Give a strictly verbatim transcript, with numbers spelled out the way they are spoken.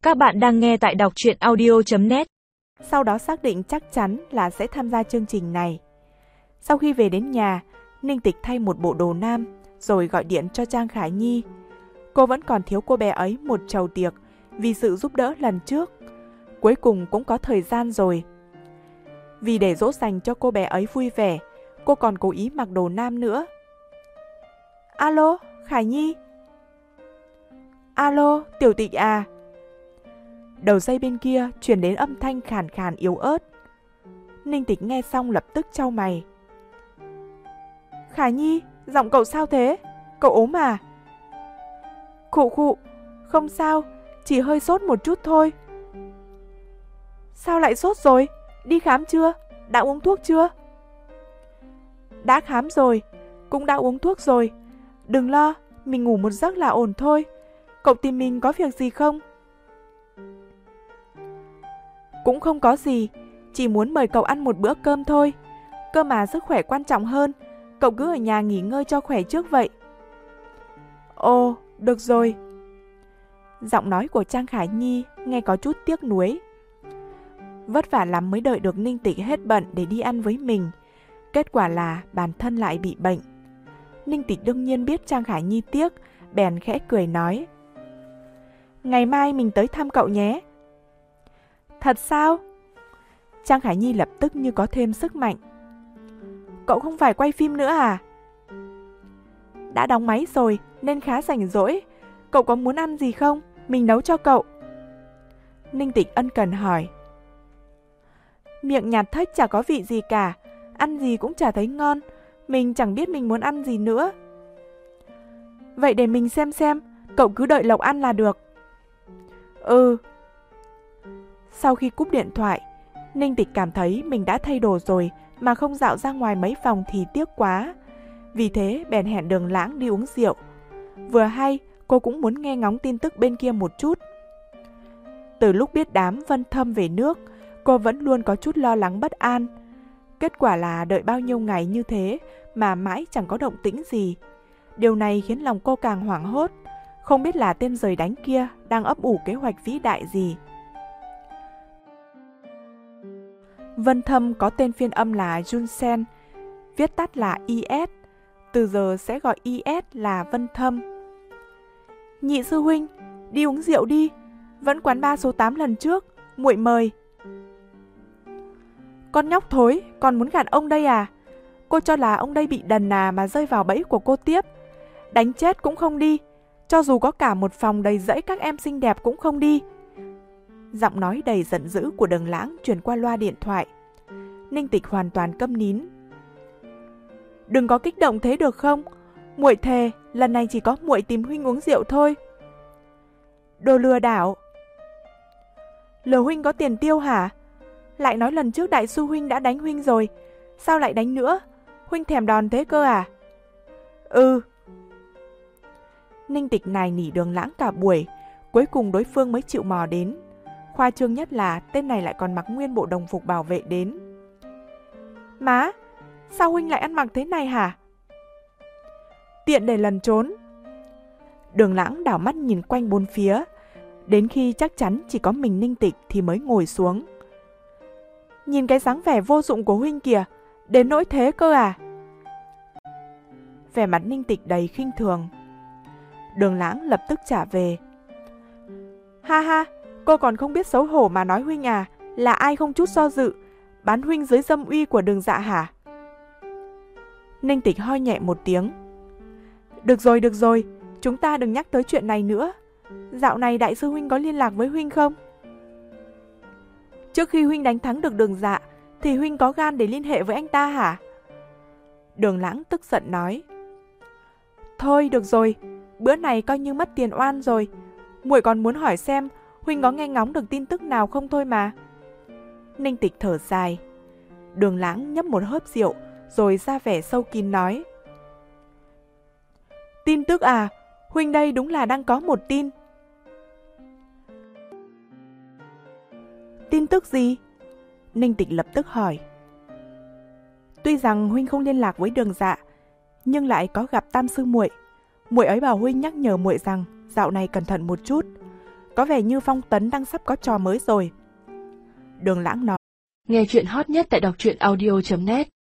Các bạn đang nghe tại đọc truyện audio chấm net. Sau đó xác định chắc chắn là sẽ tham gia chương trình này. Sau khi về đến nhà, Ninh Tịch thay một bộ đồ nam rồi gọi điện cho Trang Khải Nhi. Cô vẫn còn thiếu cô bé ấy một chầu tiệc vì sự giúp đỡ lần trước. Cuối cùng cũng có thời gian rồi. Vì để dỗ dành cho cô bé ấy vui vẻ, cô còn cố ý mặc đồ nam nữa. Alo, Khải Nhi. Alo, Tiểu Tịch à. Đầu dây bên kia truyền đến âm thanh khàn khàn yếu ớt. Ninh Tịch nghe xong lập tức chau mày. Khải Nhi, giọng cậu sao thế? Cậu ốm à? Khụ khụ, không sao, chỉ hơi sốt một chút thôi. Sao lại sốt rồi? Đi khám chưa? Đã uống thuốc chưa? Đã khám rồi, cũng đã uống thuốc rồi. Đừng lo, mình ngủ một giấc là ổn thôi. Cậu tìm mình có việc gì không? Cũng không có gì, chỉ muốn mời cậu ăn một bữa cơm thôi. Cơ mà sức khỏe quan trọng hơn, cậu cứ ở nhà nghỉ ngơi cho khỏe trước vậy. Ồ, được rồi. Giọng nói của Trang Khải Nhi nghe có chút tiếc nuối. Vất vả lắm mới đợi được Ninh Tịch hết bận để đi ăn với mình. Kết quả là bản thân lại bị bệnh. Ninh Tịch đương nhiên biết Trang Khải Nhi tiếc, bèn khẽ cười nói. Ngày mai mình tới thăm cậu nhé. Thật sao? Trang Khải Nhi lập tức như có thêm sức mạnh. Cậu không phải quay phim nữa à? Đã đóng máy rồi nên khá rảnh rỗi. Cậu có muốn ăn gì không? Mình nấu cho cậu. Ninh Tịch ân cần hỏi. Miệng nhạt thếch chả có vị gì cả. Ăn gì cũng chả thấy ngon. Mình chẳng biết mình muốn ăn gì nữa. Vậy để mình xem xem. Cậu cứ đợi Lộc ăn là được. Ừ. Sau khi cúp điện thoại, Ninh Tịch cảm thấy mình đã thay đồ rồi mà không dạo ra ngoài mấy vòng thì tiếc quá. Vì thế bèn hẹn Đường Lãng đi uống rượu. Vừa hay cô cũng muốn nghe ngóng tin tức bên kia một chút. Từ lúc biết đám Vân Thâm về nước, cô vẫn luôn có chút lo lắng bất an. Kết quả là đợi bao nhiêu ngày như thế mà mãi chẳng có động tĩnh gì. Điều này khiến lòng cô càng hoảng hốt, không biết là tên giời đánh kia đang ấp ủ kế hoạch vĩ đại gì. Vân Thâm có tên phiên âm là Junsen, viết tắt là i ét, từ giờ sẽ gọi i ét là Vân Thâm. Nhị sư huynh, đi uống rượu đi, vẫn quán ba số tám lần trước, muội mời. Con nhóc thối, còn muốn gạt ông đây à? Cô cho là ông đây bị đần à mà rơi vào bẫy của cô tiếp. Đánh chết cũng không đi, cho dù có cả một phòng đầy rẫy các em xinh đẹp cũng không đi. Giọng nói đầy giận dữ của Đường Lãng truyền qua loa điện thoại. Ninh Tịch hoàn toàn câm nín. Đừng có kích động thế được không? Muội thề, lần này chỉ có muội tìm huynh uống rượu thôi. Đồ lừa đảo. Lừa huynh có tiền tiêu hả? Lại nói lần trước đại sư huynh đã đánh huynh rồi, sao lại đánh nữa? Huynh thèm đòn thế cơ à? Ừ. Ninh Tịch nài nỉ Đường Lãng cả buổi, cuối cùng đối phương mới chịu mò đến. Khoa trương nhất là tên này lại còn mặc nguyên bộ đồng phục bảo vệ đến. Má, sao huynh lại ăn mặc thế này hả? Tiện để lần trốn. Đường Lãng đảo mắt nhìn quanh bốn phía, đến khi chắc chắn chỉ có mình Ninh Tịch thì mới ngồi xuống. Nhìn cái dáng vẻ vô dụng của huynh kìa, đến nỗi thế cơ à? Vẻ mặt Ninh Tịch đầy khinh thường. Đường Lãng lập tức trả về. Ha ha, cô còn không biết xấu hổ mà nói huynh à, là ai không chút do dự, bán huynh dưới dâm uy của Đường Dạ hả? Ninh Tịch ho nhẹ một tiếng. Được rồi, được rồi, chúng ta đừng nhắc tới chuyện này nữa. Dạo này đại sư huynh có liên lạc với huynh không? Trước khi huynh đánh thắng được Đường Dạ, thì huynh có gan để liên hệ với anh ta hả? Đường Lãng tức giận nói. Thôi được rồi, bữa này coi như mất tiền oan rồi. Muội còn muốn hỏi xem huynh có nghe ngóng được tin tức nào không thôi mà. Ninh Tịch thở dài. Đường Lãng nhấp một hớp rượu rồi ra vẻ sâu kín nói. Tin tức à? Huynh đây đúng là đang có một tin. Tin tức gì? Ninh Tịch lập tức hỏi. Tuy rằng huynh không liên lạc với Đường Dạ, nhưng lại có gặp Tam sư muội. Muội ấy bảo huynh nhắc nhở muội rằng dạo này cẩn thận một chút. có vẻ như Phong Tấn đang sắp có trò mới rồi. Đường Lãng nói. Nghe chuyện hot nhất tại đọc truyện audio chấm net